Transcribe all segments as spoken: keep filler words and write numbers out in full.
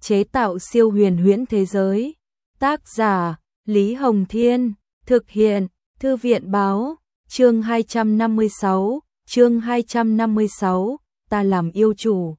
chế tạo siêu huyền huyễn thế giới. Tác giả, Lý Hồng Thiên, thực hiện, Thư viện Báo, chương hai trăm năm mươi sáu, chương hai trăm năm mươi sáu, ta làm yêu chủ.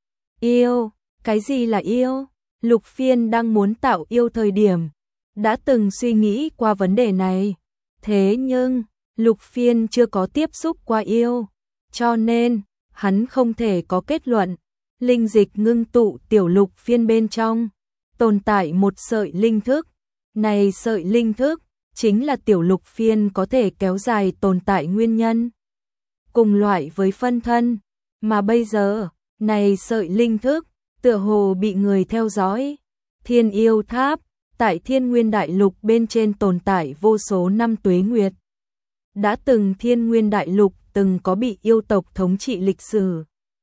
Yêu, cái gì là yêu? Lục Phiên đang muốn tạo yêu thời điểm, đã từng suy nghĩ qua vấn đề này. Thế nhưng, Lục Phiên chưa có tiếp xúc qua yêu, cho nên, hắn không thể có kết luận. Linh dịch ngưng tụ tiểu Lục Phiên bên trong, tồn tại một sợi linh thức. Này sợi linh thức, chính là tiểu Lục Phiên có thể kéo dài tồn tại nguyên nhân. Cùng loại với phân thân, mà bây giờ, này sợi linh thức, tựa hồ bị người theo dõi. Thiên yêu tháp, tại Thiên Nguyên Đại Lục bên trên tồn tại vô số năm tuế nguyệt. Đã từng Thiên Nguyên Đại Lục từng có bị yêu tộc thống trị lịch sử.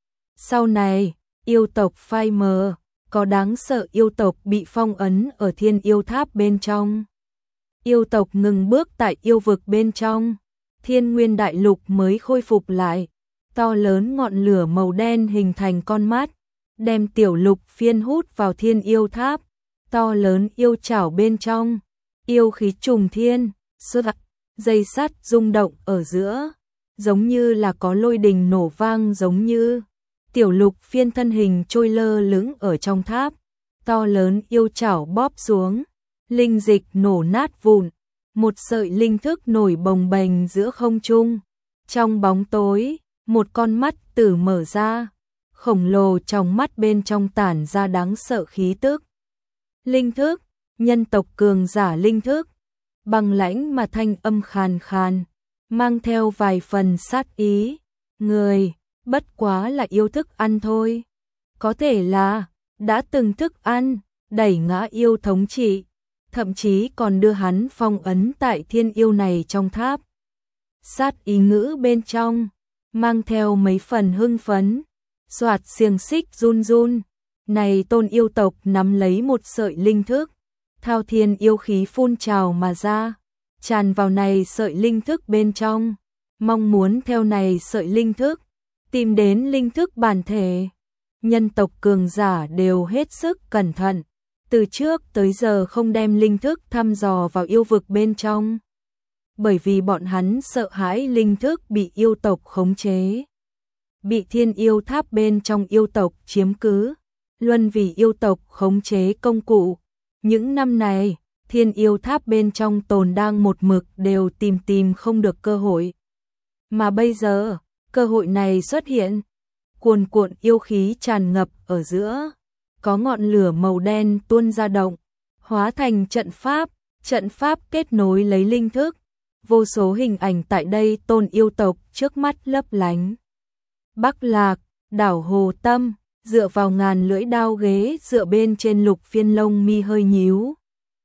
Sau này, yêu tộc phai mờ, có đáng sợ yêu tộc bị phong ấn ở Thiên Yêu Tháp bên trong. Yêu tộc ngừng bước tại yêu vực bên trong, Thiên Nguyên Đại Lục mới khôi phục lại. To lớn ngọn lửa màu đen hình thành con mắt, đem tiểu Lục Phiên hút vào Thiên Yêu Tháp. To lớn yêu chảo bên trong, yêu khí trùng thiên, xuất dây sắt rung động ở giữa, giống như là có lôi đình nổ vang, giống như tiểu Lục Phiên thân hình trôi lơ lửng ở trong tháp. To lớn yêu chảo bóp xuống, linh dịch nổ nát vụn, một sợi linh thức nổi bồng bềnh giữa không trung. Trong bóng tối, một con mắt tử mở ra, khổng lồ trong mắt bên trong tản ra đáng sợ khí tức. Linh thức, nhân tộc cường giả linh thức, bằng lãnh mà thanh âm khàn khàn, mang theo vài phần sát ý. Người, bất quá là yêu thức ăn thôi. Có thể là, đã từng thức ăn, đẩy ngã yêu thống trị, thậm chí còn đưa hắn phong ấn tại thiên yêu này trong tháp. Sát ý ngữ bên trong, mang theo mấy phần hưng phấn, xoạt xiềng xích run run. Này tôn yêu tộc nắm lấy một sợi linh thức, thao thiên yêu khí phun trào mà ra, tràn vào này sợi linh thức bên trong, mong muốn theo này sợi linh thức, tìm đến linh thức bản thể. Nhân tộc cường giả đều hết sức cẩn thận, từ trước tới giờ không đem linh thức thăm dò vào yêu vực bên trong, bởi vì bọn hắn sợ hãi linh thức bị yêu tộc khống chế, bị Thiên Yêu Tháp bên trong yêu tộc chiếm cứ, luân vì yêu tộc khống chế công cụ. Những năm này, Thiên Yêu Tháp bên trong tồn đang một mực đều tìm tìm không được cơ hội. Mà bây giờ, cơ hội này xuất hiện, cuồn cuộn yêu khí tràn ngập ở giữa, có ngọn lửa màu đen tuôn ra động, hóa thành trận pháp, trận pháp kết nối lấy linh thức. Vô số hình ảnh tại đây tôn yêu tộc trước mắt lấp lánh. Bắc Lạc, đảo Hồ Tâm, dựa vào ngàn lưỡi đao ghế dựa bên trên Lục Phiên lông mi hơi nhíu.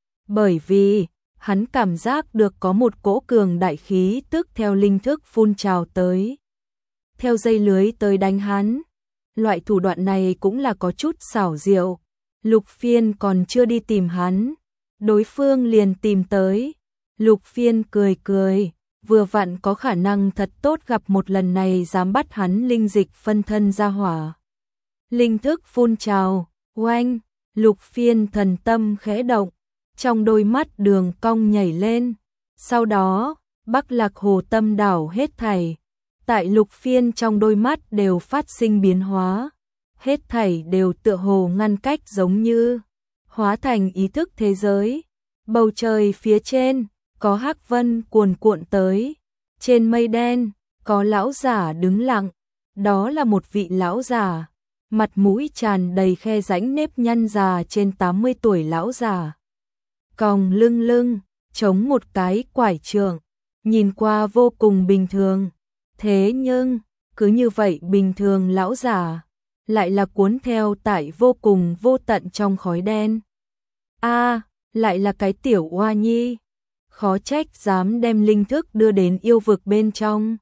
Bởi vì, hắn cảm giác được có một cỗ cường đại khí tức theo linh thức phun trào tới. Theo dây lưới tới đánh hắn. Loại thủ đoạn này cũng là có chút xảo diệu. Lục Phiên còn chưa đi tìm hắn, đối phương liền tìm tới. Lục Phiên cười cười, vừa vặn có khả năng thật tốt gặp một lần này dám bắt hắn linh dịch phân thân ra hỏa. Linh thức phun trào, oanh, Lục Phiên thần tâm khẽ động, trong đôi mắt đường cong nhảy lên. Sau đó, Bắc Lạc Hồ Tâm đảo hết thảy, tại Lục Phiên trong đôi mắt đều phát sinh biến hóa, hết thảy đều tựa hồ ngăn cách giống như hóa thành ý thức thế giới. Bầu trời phía trên có hắc vân cuồn cuộn tới, trên mây đen có lão giả đứng lặng, đó là một vị lão giả, mặt mũi tràn đầy khe rãnh nếp nhăn già trên tám mươi tuổi lão giả. Còng lưng lưng, chống một cái quải trượng, nhìn qua vô cùng bình thường. Thế nhưng, cứ như vậy bình thường lão giả, lại là cuốn theo tại vô cùng vô tận trong khói đen. A, à, lại là cái tiểu oa nhi, khó trách dám đem linh thức đưa đến yêu vực bên trong.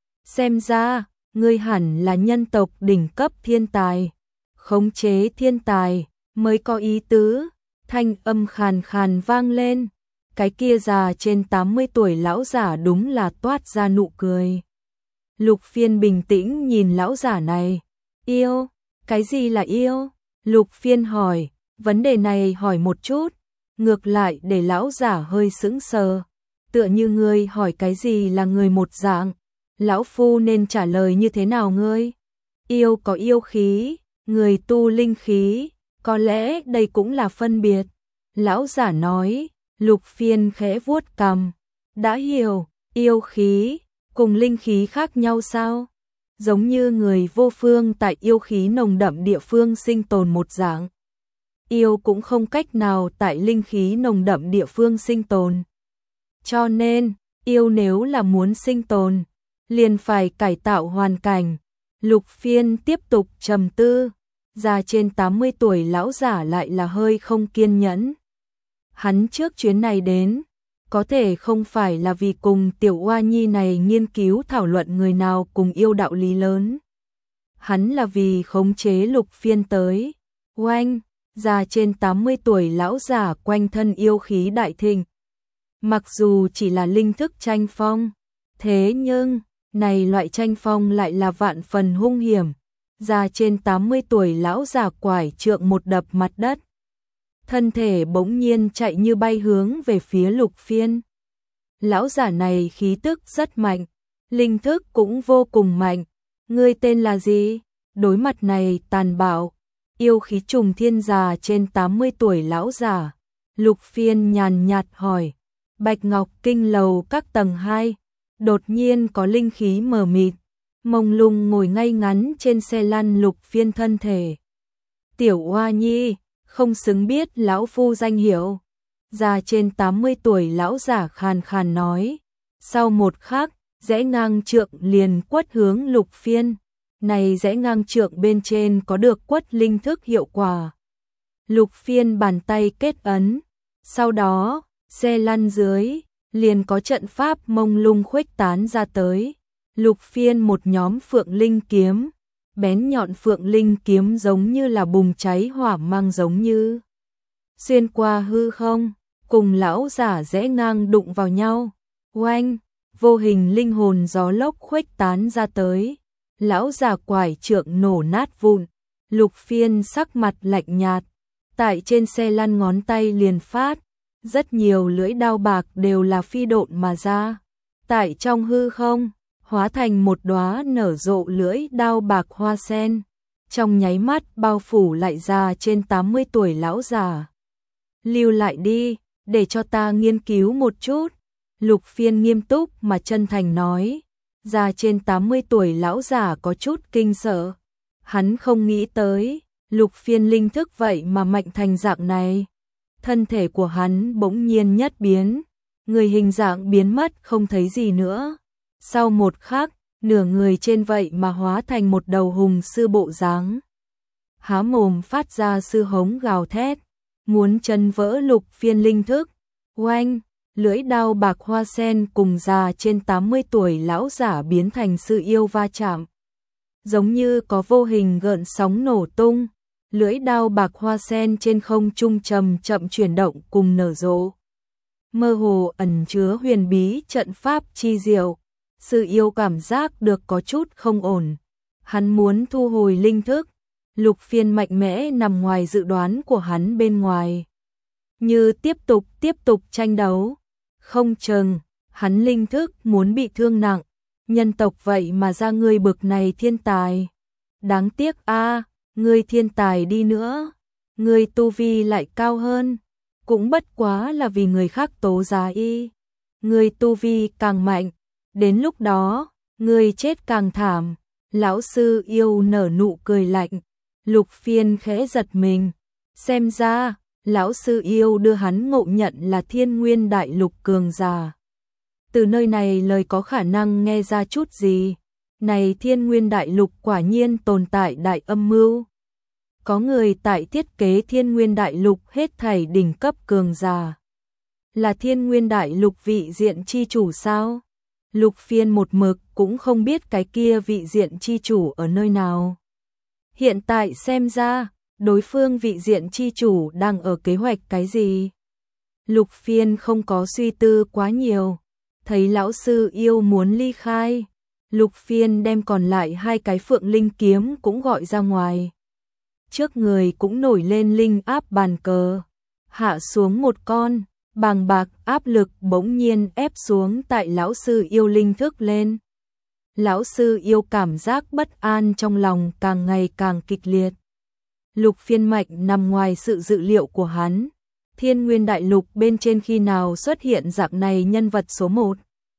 Xem ra, ngươi hẳn là nhân tộc đỉnh cấp thiên tài, khống chế thiên tài, mới có ý tứ. Thanh âm khàn khàn vang lên, cái kia già trên tám mươi tuổi lão giả đúng là toát ra nụ cười. Lục Phiên bình tĩnh nhìn lão giả này. Yêu, cái gì là yêu? Lục Phiên hỏi, Vấn đề này hỏi một chút, ngược lại để lão giả hơi sững sờ. Tựa như ngươi hỏi cái gì là người một dạng, lão phu nên trả lời như thế nào ngươi? Yêu có yêu khí, người tu linh khí, có lẽ đây cũng là phân biệt. Lão giả nói, Lục Phiên khẽ vuốt cằm, đã hiểu, yêu khí cùng linh khí khác nhau sao? Giống như người vô phương tại yêu khí nồng đậm địa phương sinh tồn một dạng. Yêu cũng không cách nào tại linh khí nồng đậm địa phương sinh tồn. Cho nên, yêu nếu là muốn sinh tồn, liền phải cải tạo hoàn cảnh. Lục Phiên tiếp tục trầm tư, già trên tám mươi tuổi lão giả lại là hơi không kiên nhẫn. Hắn trước chuyến này đến, có thể không phải là vì cùng tiểu oa nhi này nghiên cứu thảo luận người nào cùng yêu đạo lý lớn. Hắn là vì khống chế Lục Phiên tới. Oanh, già trên tám mươi tuổi lão giả quanh thân yêu khí đại thịnh. Mặc dù chỉ là linh thức tranh phong, thế nhưng, này loại tranh phong lại là vạn phần hung hiểm. Già trên tám mươi tuổi lão giả quải trượng một đập mặt đất. Thân thể bỗng nhiên chạy như bay hướng về phía Lục Phiên. Lão giả này khí tức rất mạnh, linh thức cũng vô cùng mạnh. Ngươi tên là gì? Đối mặt này tàn bạo, yêu khí trùng thiên già trên tám mươi tuổi lão giả. Lục Phiên nhàn nhạt hỏi. Bạch Ngọc Kinh lầu các tầng hai, đột nhiên có linh khí mờ mịt, mông lung ngồi ngay ngắn trên xe lăn Lục Phiên thân thể. Tiểu Oa Nhi, không xứng biết lão phu danh hiệu. Già trên tám mươi tuổi lão giả khàn khàn nói. Sau một khắc, rẽ ngang trượng liền quất hướng Lục Phiên. Này rẽ ngang trượng bên trên có được quất linh thức hiệu quả. Lục Phiên bàn tay kết ấn, sau đó xe lăn dưới, liền có trận pháp mông lung khuếch tán ra tới. Lục Phiên một nhóm phượng linh kiếm, bén nhọn phượng linh kiếm giống như là bùng cháy hỏa mang giống như. Xuyên qua hư không, cùng lão giả rẽ ngang đụng vào nhau. Oanh, vô hình linh hồn gió lốc khuếch tán ra tới. Lão giả quải trượng nổ nát vụn. Lục Phiên sắc mặt lạnh nhạt, tại trên xe lăn ngón tay liền phát. Rất nhiều lưỡi đao bạc đều là phi độn mà ra. Tại trong hư không, hóa thành một đóa nở rộ lưỡi đao bạc hoa sen. Trong nháy mắt bao phủ lại già trên tám mươi tuổi lão già. Lưu lại đi, để cho ta nghiên cứu một chút. Lục Phiên nghiêm túc mà chân thành nói. Già trên tám mươi tuổi lão già có chút kinh sợ. Hắn không nghĩ tới, Lục Phiên linh thức vậy mà mạnh thành dạng này. Thân thể của hắn bỗng nhiên nhất biến, người hình dạng biến mất không thấy gì nữa. Sau một khắc, nửa người trên vậy mà hóa thành một đầu hùng sư bộ dáng. Há mồm phát ra sư hống gào thét, muốn chân vỡ Lục Phiên linh thức. Oanh, lưỡi đao bạc hoa sen cùng già trên tám mươi tuổi lão giả biến thành sự yêu va chạm. Giống như có vô hình gợn sóng nổ tung. Lưỡi đao bạc hoa sen trên không trung chậm chậm chuyển động cùng nở rộ. Mơ hồ ẩn chứa huyền bí trận pháp chi diệu. Sự yêu cảm giác được có chút không ổn. Hắn muốn thu hồi linh thức. Lục Phiên mạnh mẽ nằm ngoài dự đoán của hắn bên ngoài. Như tiếp tục tiếp tục tranh đấu. Không chừng, hắn linh thức muốn bị thương nặng. Nhân tộc vậy mà ra người bực này thiên tài. Đáng tiếc a. Ngươi thiên tài đi nữa, ngươi tu vi lại cao hơn, cũng bất quá là vì người khác tố giá y. Ngươi tu vi càng mạnh, đến lúc đó, ngươi chết càng thảm. Lão sư yêu nở nụ cười lạnh. Lục Phiên khẽ giật mình, xem ra, lão sư yêu đưa hắn ngộ nhận là Thiên Nguyên Đại Lục cường giả. Từ nơi này lời có khả năng nghe ra chút gì. Này Thiên Nguyên Đại Lục quả nhiên tồn tại đại âm mưu. Có người tại thiết kế Thiên Nguyên Đại Lục hết thảy đỉnh cấp cường giả. Là Thiên Nguyên Đại Lục vị diện chi chủ sao? Lục Phiên một mực cũng không biết cái kia vị diện chi chủ ở nơi nào. Hiện tại xem ra, đối phương vị diện chi chủ đang ở kế hoạch cái gì? Lục Phiên không có suy tư quá nhiều. Thấy lão sư yêu muốn ly khai. Lục Phiên đem còn lại hai cái phượng linh kiếm cũng gọi ra ngoài. trước người cũng nổi lên linh áp bàn cờ, hạ xuống một con, bàng bạc áp lực bỗng nhiên ép xuống tại lão sư yêu linh thức lên. Lão sư yêu cảm giác bất an trong lòng càng ngày càng kịch liệt. Lục Phiên mạch nằm ngoài sự dự liệu của hắn. Thiên Nguyên Đại Lục bên trên khi nào xuất hiện dạng này nhân vật số một.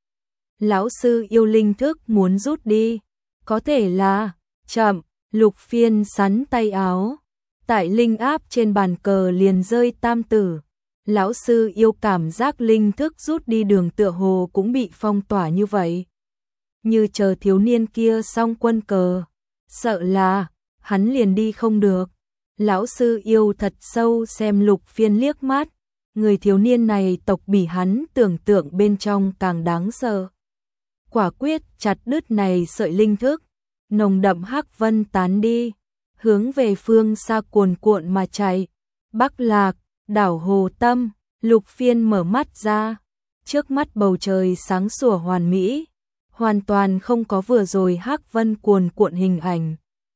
Lão sư yêu linh thức muốn rút đi. Có thể là, chậm, Lục Phiên sắn tay áo. Tại linh áp trên bàn cờ liền rơi tam tử. Lão sư yêu cảm giác linh thức rút đi đường tựa hồ cũng bị phong tỏa như vậy. Như chờ thiếu niên kia xong quân cờ. Sợ là, hắn liền đi không được. Lão sư yêu thật sâu xem Lục Phiên liếc mắt. Người thiếu niên này tộc bỉ hắn tưởng tượng bên trong càng đáng sợ. Quả quyết chặt đứt này sợi linh thức. Nồng đậm hắc vân tán đi. Hướng về phương xa cuồn cuộn mà chạy. Bắc Lạc, đảo Hồ Tâm. Lục Phiên mở mắt ra. Trước mắt bầu trời sáng sủa hoàn mỹ. Hoàn toàn không có vừa rồi hắc vân cuồn cuộn hình ảnh.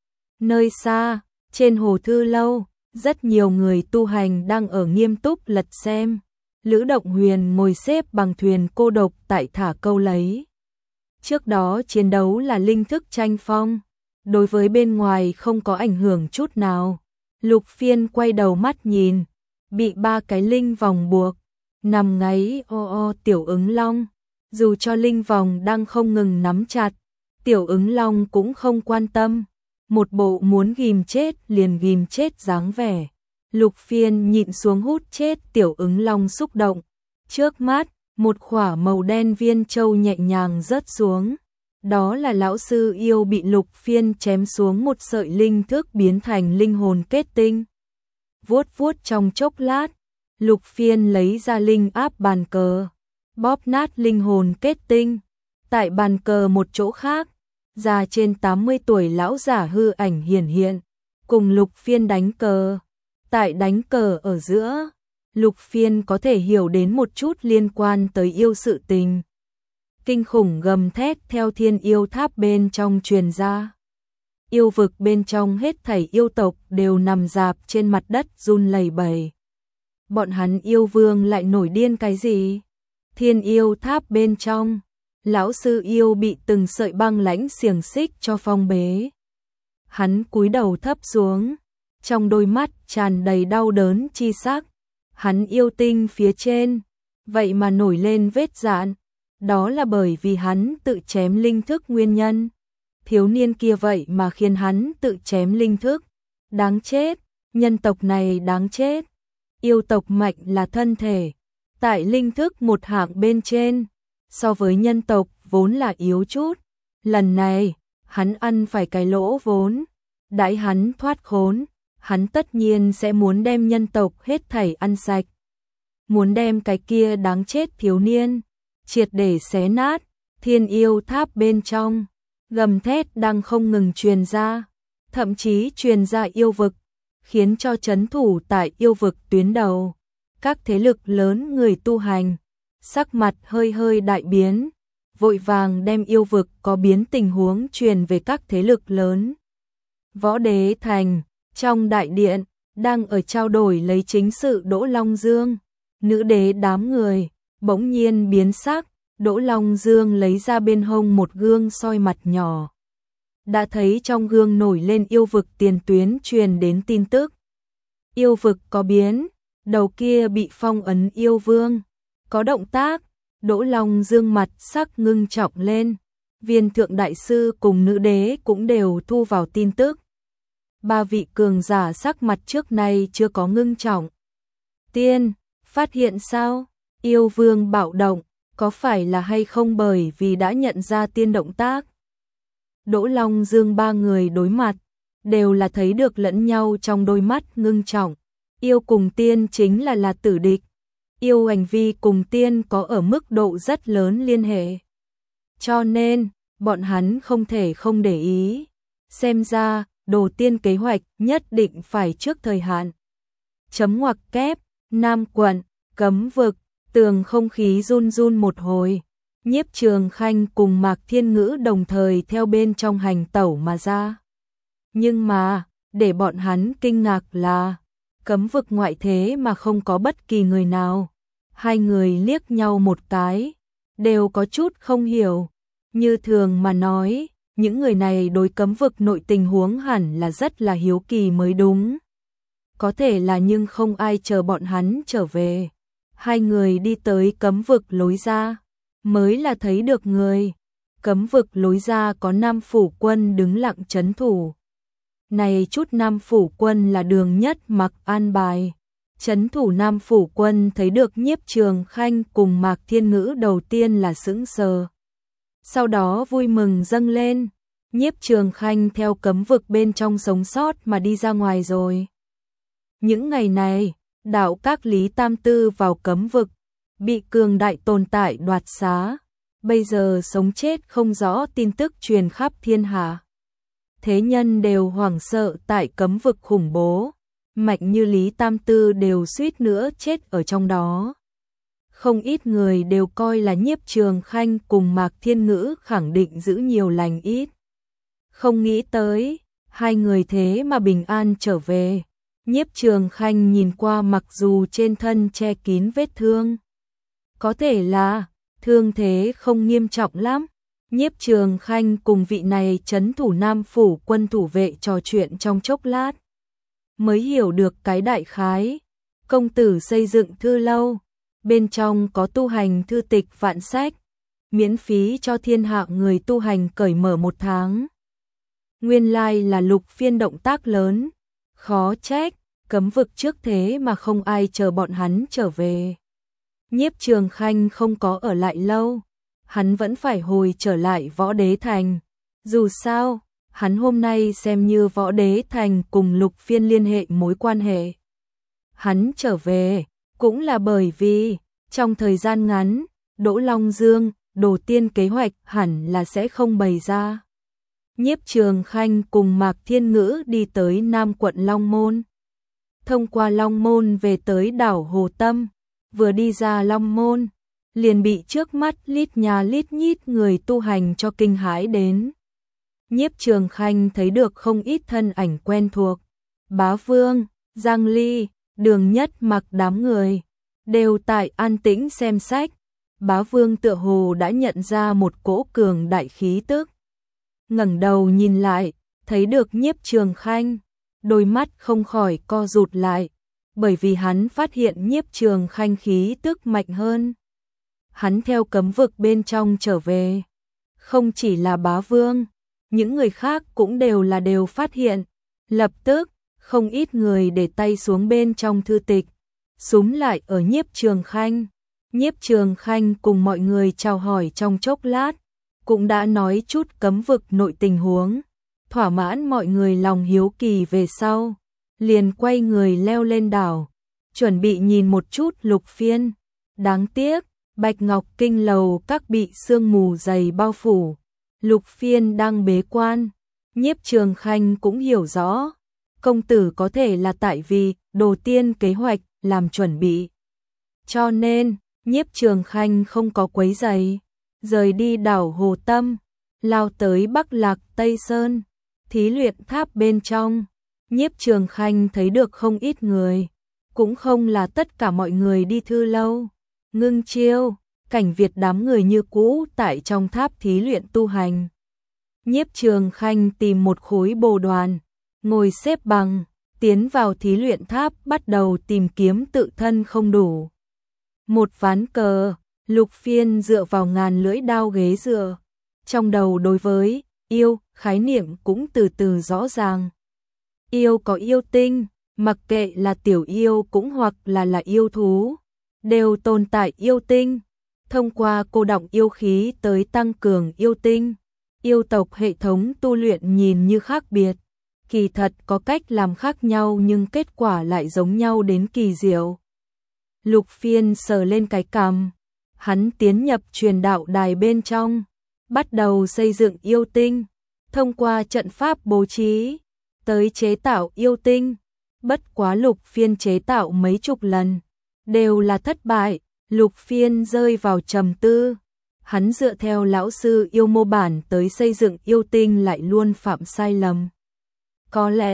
Nơi xa, trên hồ thư lâu, rất nhiều người tu hành đang ở nghiêm túc lật xem. Lữ Động Huyền ngồi xếp bằng thuyền cô độc tại thả câu lấy. Trước đó chiến đấu là linh thức tranh phong, đối với bên ngoài không có ảnh hưởng chút nào. Lục Phiên quay đầu mắt nhìn, bị ba cái linh vòng buộc, nằm ngáy o o tiểu ứng long. Dù cho linh vòng đang không ngừng nắm chặt, tiểu ứng long cũng không quan tâm. Một bộ muốn ghim chết liền ghim chết dáng vẻ. Lục Phiên nhịn xuống hút chết tiểu ứng long xúc động. Trước mắt, một khỏa màu đen viên châu nhẹ nhàng rớt xuống. Đó là lão sư yêu bị Lục Phiên chém xuống một sợi linh thức biến thành linh hồn kết tinh. Vuốt vuốt trong chốc lát, Lục Phiên lấy ra linh áp bàn cờ, bóp nát linh hồn kết tinh. Tại bàn cờ một chỗ khác, già trên tám mươi tuổi lão giả hư ảnh hiển hiện, cùng Lục Phiên đánh cờ. Tại đánh cờ ở giữa, Lục Phiên có thể hiểu đến một chút liên quan tới yêu sự tình. Kinh khủng gầm thét theo thiên yêu tháp bên trong truyền ra. Yêu vực bên trong hết thảy yêu tộc đều nằm rạp trên mặt đất run lẩy bẩy. Bọn hắn yêu vương lại nổi điên cái gì? Thiên yêu tháp bên trong, lão sư yêu bị từng sợi băng lãnh xiềng xích cho phong bế. Hắn cúi đầu thấp xuống, trong đôi mắt tràn đầy đau đớn chi sắc. Hắn yêu tinh phía trên, vậy mà nổi lên vết dạn. Đó là bởi vì hắn tự chém linh thức nguyên nhân. Thiếu niên kia vậy mà khiến hắn tự chém linh thức. Đáng chết, nhân tộc này đáng chết. Yêu tộc mạch là thân thể, tại linh thức một hạng bên trên, so với nhân tộc vốn là yếu chút. Lần này, hắn ăn phải cái lỗ vốn. Đãi hắn thoát khốn, hắn tất nhiên sẽ muốn đem nhân tộc hết thảy ăn sạch. Muốn đem cái kia đáng chết thiếu niên triệt để xé nát. Thiên yêu tháp bên trong, gầm thét đang không ngừng truyền ra, thậm chí truyền ra yêu vực, khiến cho trấn thủ tại yêu vực tuyến đầu. Các thế lực lớn người tu hành, sắc mặt hơi hơi đại biến, vội vàng đem yêu vực có biến tình huống truyền về các thế lực lớn. Võ Đế Thành, trong đại điện, đang ở trao đổi lấy chính sự Đỗ Long Dương. Nữ đế đám người, bỗng nhiên biến sắc, Đỗ Long Dương lấy ra bên hông một gương soi mặt nhỏ. Đã thấy trong gương nổi lên yêu vực tiền tuyến truyền đến tin tức. Yêu vực có biến, đầu kia bị phong ấn yêu vương. Có động tác, Đỗ Long Dương mặt sắc ngưng trọng lên. Viên thượng đại sư cùng nữ đế cũng đều thu vào tin tức. Ba vị cường giả sắc mặt trước nay chưa có ngưng trọng. Tiên, phát hiện sao? Yêu vương bạo động, có phải là hay không bởi vì đã nhận ra tiên động tác? Đỗ Long Dương ba người đối mặt, đều là thấy được lẫn nhau trong đôi mắt ngưng trọng. Yêu cùng tiên chính là là tử địch. Yêu hành vi cùng tiên có ở mức độ rất lớn liên hệ. Cho nên, bọn hắn không thể không để ý. Xem ra, đồ tiên kế hoạch nhất định phải trước thời hạn. Chấm ngoặc kép, Nam quận, cấm vực, tường không khí run run một hồi. Nhiếp Trường Khanh cùng Mạc Thiên Ngữ đồng thời theo bên trong hành tẩu mà ra. Nhưng mà, để bọn hắn kinh ngạc là cấm vực ngoại thế mà không có bất kỳ người nào. Hai người liếc nhau một cái, đều có chút không hiểu. Như thường mà nói, những người này đối cấm vực nội tình huống hẳn là rất là hiếu kỳ mới đúng. Có thể là nhưng không ai chờ bọn hắn trở về. Hai người đi tới cấm vực lối ra, mới là thấy được người. Cấm vực lối ra có Nam phủ quân đứng lặng trấn thủ. Này chút Nam phủ quân là Đường Nhất Mặc an bài. Trấn thủ Nam phủ quân thấy được Nhiếp Trường Khanh cùng Mạc Thiên Ngữ đầu tiên là sững sờ. Sau đó vui mừng dâng lên. Nhiếp Trường Khanh theo cấm vực bên trong sống sót mà đi ra ngoài rồi. Những ngày này, đạo các Lý Tam Tư vào cấm vực, bị cường đại tồn tại đoạt xá. Bây giờ sống chết không rõ tin tức truyền khắp thiên hạ. Thế nhân đều hoảng sợ tại cấm vực khủng bố. Mạnh như Lý Tam Tư đều suýt nữa chết ở trong đó. Không ít người đều coi là Nhiếp Trường Khanh cùng Mạc Thiên Ngữ khẳng định giữ nhiều lành ít. Không nghĩ tới, hai người thế mà bình an trở về. Nhiếp Trường Khanh nhìn qua mặc dù trên thân che kín vết thương. Có thể là, thương thế không nghiêm trọng lắm. Nhiếp Trường Khanh cùng vị này trấn thủ Nam phủ quân thủ vệ trò chuyện trong chốc lát. Mới hiểu được cái đại khái. Công tử xây dựng thư lâu. Bên trong có tu hành thư tịch vạn sách. Miễn phí cho thiên hạ người tu hành cởi mở một tháng. Nguyên lai là Lục Phiên động tác lớn. Khó trách, cấm vực trước thế mà không ai chờ bọn hắn trở về. Nhiếp Trường Khanh không có ở lại lâu. Hắn vẫn phải hồi trở lại Võ Đế Thành. Dù sao, hắn hôm nay xem như Võ Đế Thành cùng Lục Phiên liên hệ mối quan hệ. Hắn trở về, cũng là bởi vì, trong thời gian ngắn, Đỗ Long Dương, Đồ Tiên kế hoạch hẳn là sẽ không bày ra. Nhiếp Trường Khanh cùng Mạc Thiên Ngữ đi tới Nam quận Long Môn. Thông qua Long Môn về tới đảo Hồ Tâm, vừa đi ra Long Môn, liền bị trước mắt lít nhà lít nhít người tu hành cho kinh hãi đến. Nhiếp Trường Khanh thấy được không ít thân ảnh quen thuộc. Bá Vương, Giang Ly, Đường Nhất Mặc đám người, đều tại an tĩnh xem sách. Bá Vương tựa hồ đã nhận ra một cỗ cường đại khí tức. Ngẩng đầu nhìn lại, thấy được Nhiếp Trường Khanh, đôi mắt không khỏi co rụt lại, bởi vì hắn phát hiện Nhiếp Trường Khanh khí tức mạnh hơn. Hắn theo cấm vực bên trong trở về. Không chỉ là Bá Vương, những người khác cũng đều là đều phát hiện. Lập tức, không ít người để tay xuống bên trong thư tịch, súm lại ở Nhiếp Trường Khanh. Nhiếp Trường Khanh cùng mọi người chào hỏi trong chốc lát, cũng đã nói chút cấm vực nội tình huống, thỏa mãn mọi người lòng hiếu kỳ về sau, liền quay người leo lên đảo, chuẩn bị nhìn một chút Lục Phiên. Đáng tiếc, Bạch Ngọc Kinh lầu các bị sương mù dày bao phủ, Lục Phiên đang bế quan. Nhiếp Trường Khanh cũng hiểu rõ, công tử có thể là tại vì Đồ Tiên kế hoạch làm chuẩn bị. Cho nên, Nhiếp Trường Khanh không có quấy rầy, rời đi đảo Hồ Tâm, lao tới Bắc Lạc Tây Sơn, thí luyện tháp bên trong. Nhiếp Trường Khanh thấy được không ít người, cũng không là tất cả mọi người đi thư lâu. Ngưng Chiêu, Cảnh Việt đám người như cũ tại trong tháp thí luyện tu hành. Nhiếp Trường Khanh tìm một khối bồ đoàn, ngồi xếp bằng, tiến vào thí luyện tháp bắt đầu tìm kiếm tự thân không đủ. Một ván cờ, Lục Phiên dựa vào ngàn lưỡi đao ghế dựa. Trong đầu đối với yêu, khái niệm cũng từ từ rõ ràng. Yêu có yêu tinh, mặc kệ là tiểu yêu cũng hoặc là là yêu thú, đều tồn tại yêu tinh. Thông qua cô đọng yêu khí tới tăng cường yêu tinh. Yêu tộc hệ thống tu luyện nhìn như khác biệt, kỳ thật có cách làm khác nhau nhưng kết quả lại giống nhau đến kỳ diệu. Lục Phiên sờ lên cái cằm, hắn tiến nhập truyền đạo đài bên trong, bắt đầu xây dựng yêu tinh, thông qua trận pháp bố trí, tới chế tạo yêu tinh. Bất quá Lục Phiên chế tạo mấy chục lần, đều là thất bại. Lục Phiên rơi vào trầm tư, hắn dựa theo lão sư yêu mô bản tới xây dựng yêu tinh lại luôn phạm sai lầm. Có lẽ,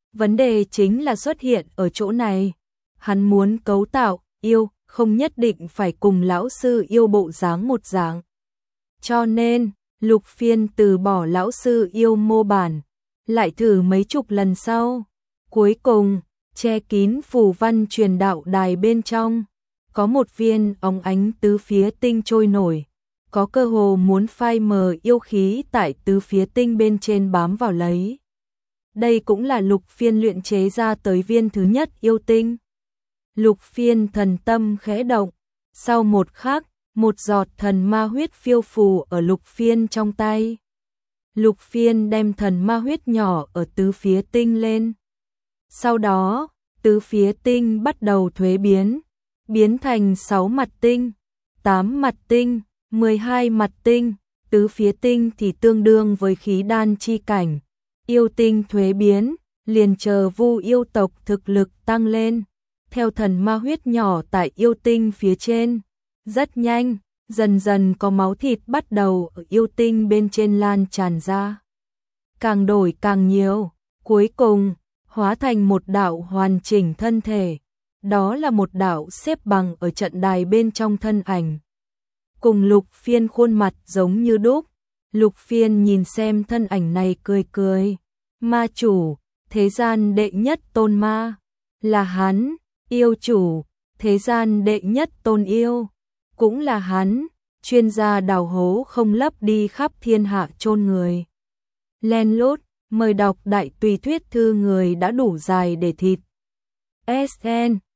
Vấn đề chính là xuất hiện ở chỗ này. Hắn muốn cấu tạo yêu, không nhất định phải cùng lão sư yêu bộ dáng một dạng. Cho nên, Lục Phiên từ bỏ lão sư yêu mô bản, lại thử mấy chục lần sau. Cuối cùng, che kín phù văn truyền đạo đài bên trong, có một viên óng ánh tứ phía tinh trôi nổi, có cơ hồ muốn phai mờ yêu khí tại tứ phía tinh bên trên bám vào lấy. Đây cũng là Lục Phiên luyện chế ra tới viên thứ nhất yêu tinh. Lục Phiên thần tâm khẽ động, sau một khắc, một giọt thần ma huyết phiêu phù ở Lục Phiên trong tay. Lục Phiên đem thần ma huyết nhỏ ở tứ phía tinh lên. Sau đó, tứ phía tinh bắt đầu thuế biến, biến thành sáu mặt tinh, tám mặt tinh, mười hai mặt tinh, tứ phía tinh thì tương đương với khí đan chi cảnh. Yêu tinh thuế biến, liền chờ Vu yêu tộc thực lực tăng lên, theo thần ma huyết nhỏ tại yêu tinh phía trên. Rất nhanh, dần dần có máu thịt bắt đầu ở yêu tinh bên trên lan tràn ra. Càng đổi càng nhiều, cuối cùng, hóa thành một đạo hoàn chỉnh thân thể. Đó là một đạo xếp bằng ở trận đài bên trong thân ảnh. Cùng Lục Phiên khuôn mặt giống như đúc. Lục Phiên nhìn xem thân ảnh này cười cười. Ma chủ, thế gian đệ nhất tôn ma. Là hắn, yêu chủ, thế gian đệ nhất tôn yêu. Cũng là hắn, chuyên gia đào hố không lấp đi khắp thiên hạ chôn người. Len lút, mời đọc đại tùy thuyết thư người đã đủ dài để thịt. ét en